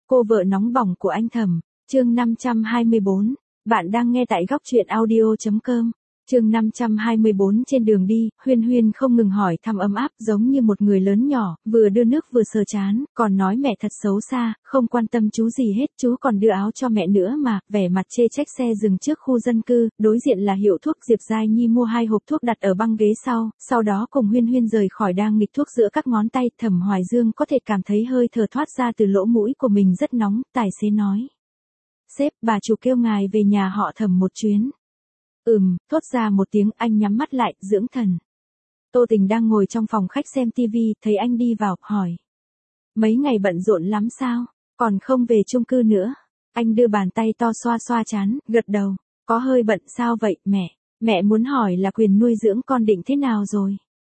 Cô vợ nóng bỏng của anh Thẩm, chương 524. Bạn đang nghe tại góc truyện audio.com. Chương 524 trên đường đi, Huyên Huyên không ngừng hỏi thăm ấm áp giống như một người lớn nhỏ, vừa đưa nước vừa sờ chán, còn nói mẹ thật xấu xa, không quan tâm chú gì hết, chú còn đưa áo cho mẹ nữa mà, vẻ mặt chê trách xe dừng trước khu dân cư, đối diện là hiệu thuốc. Diệp Giai Nhi mua 2 hộp thuốc đặt ở băng ghế sau đó cùng Huyên Huyên rời khỏi đang nghịch thuốc giữa các ngón tay. Thẩm Hoài Dương có thể cảm thấy hơi thở thoát ra từ lỗ mũi của mình rất nóng, tài xế nói. Sếp, bà chủ kêu ngài về nhà họ Thẩm một chuyến. Thốt ra một tiếng, anh nhắm mắt lại, dưỡng thần. Tô Tình đang ngồi trong phòng khách xem tivi, thấy anh đi vào, hỏi. Mấy ngày bận rộn lắm sao, còn không về chung cư nữa. Anh đưa bàn tay to xoa xoa trán, gật đầu. Có hơi bận sao vậy, mẹ? Mẹ muốn hỏi là quyền nuôi dưỡng con định thế nào rồi?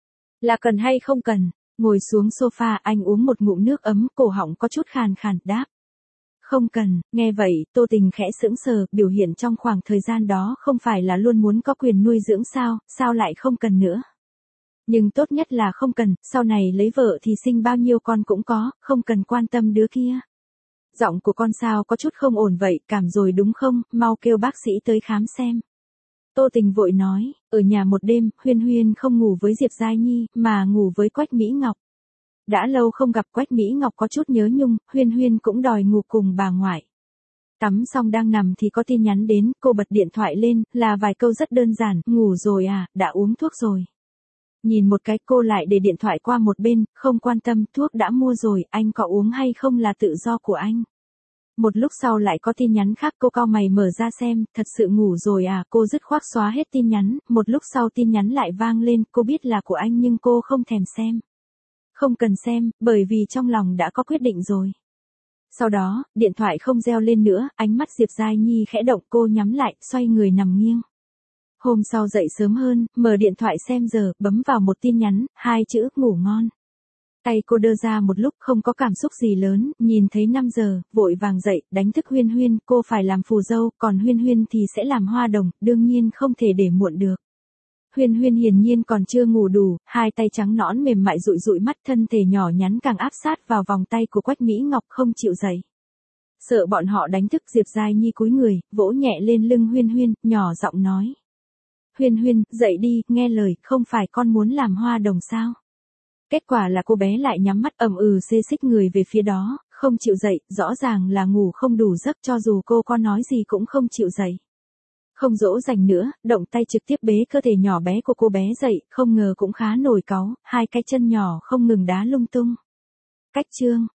Là cần hay không cần? Ngồi xuống sofa, anh uống một ngụm nước ấm, cổ họng có chút khàn khàn, đáp. Không cần. Nghe vậy, Tô Tình khẽ sững sờ, biểu hiện trong khoảng thời gian đó không phải là luôn muốn có quyền nuôi dưỡng sao lại không cần nữa. Nhưng tốt nhất là không cần, sau này lấy vợ thì sinh bao nhiêu con cũng có, không cần quan tâm đứa kia. Giọng của con sao có chút không ổn vậy, cảm rồi đúng không, mau kêu bác sĩ tới khám xem. Tô Tình vội nói, ở nhà một đêm, Huyên Huyên không ngủ với Diệp Giai Nhi, mà ngủ với Quách Mỹ Ngọc. Đã lâu không gặp, Quách Mỹ Ngọc có chút nhớ nhung, Huyên Huyên cũng đòi ngủ cùng bà ngoại. Tắm xong đang nằm thì có tin nhắn đến, cô bật điện thoại lên, là vài câu rất đơn giản, ngủ rồi à, đã uống thuốc rồi. Nhìn một cái, cô lại để điện thoại qua một bên, không quan tâm, thuốc đã mua rồi, anh có uống hay không là tự do của anh. Một lúc sau lại có tin nhắn khác, cô cau mày mở ra xem, thật sự ngủ rồi à, cô dứt khoát xóa hết tin nhắn, một lúc sau tin nhắn lại vang lên, cô biết là của anh nhưng cô không thèm xem. Không cần xem, bởi vì trong lòng đã có quyết định rồi. Sau đó, điện thoại không reo lên nữa, ánh mắt Diệp Giai Nhi khẽ động, cô nhắm lại, xoay người nằm nghiêng. Hôm sau dậy sớm hơn, mở điện thoại xem giờ, bấm vào một tin nhắn, 2 chữ, ngủ ngon. Tay cô đơ ra một lúc không có cảm xúc gì lớn, nhìn thấy 5 giờ, vội vàng dậy, đánh thức Huyên Huyên, cô phải làm phù dâu, còn Huyên Huyên thì sẽ làm hoa đồng, đương nhiên không thể để muộn được. Huyên Huyên hiển nhiên còn chưa ngủ đủ, 2 tay trắng nõn mềm mại dụi dụi mắt, thân thể nhỏ nhắn càng áp sát vào vòng tay của Quách Mỹ Ngọc, không chịu dậy. Sợ bọn họ đánh thức, Diệp Giai Nhi cúi người, vỗ nhẹ lên lưng Huyên Huyên, nhỏ giọng nói. Huyên Huyên, dậy đi, nghe lời, không phải con muốn làm hoa đồng sao? Kết quả là cô bé lại nhắm mắt xê xích người về phía đó, không chịu dậy, rõ ràng là ngủ không đủ giấc, cho dù cô có nói gì cũng không chịu dậy. Không dỗ dành nữa, động tay trực tiếp bế cơ thể nhỏ bé của cô bé dậy, không ngờ cũng khá nổi cáu, 2 cái chân nhỏ không ngừng đá lung tung. Cách chương.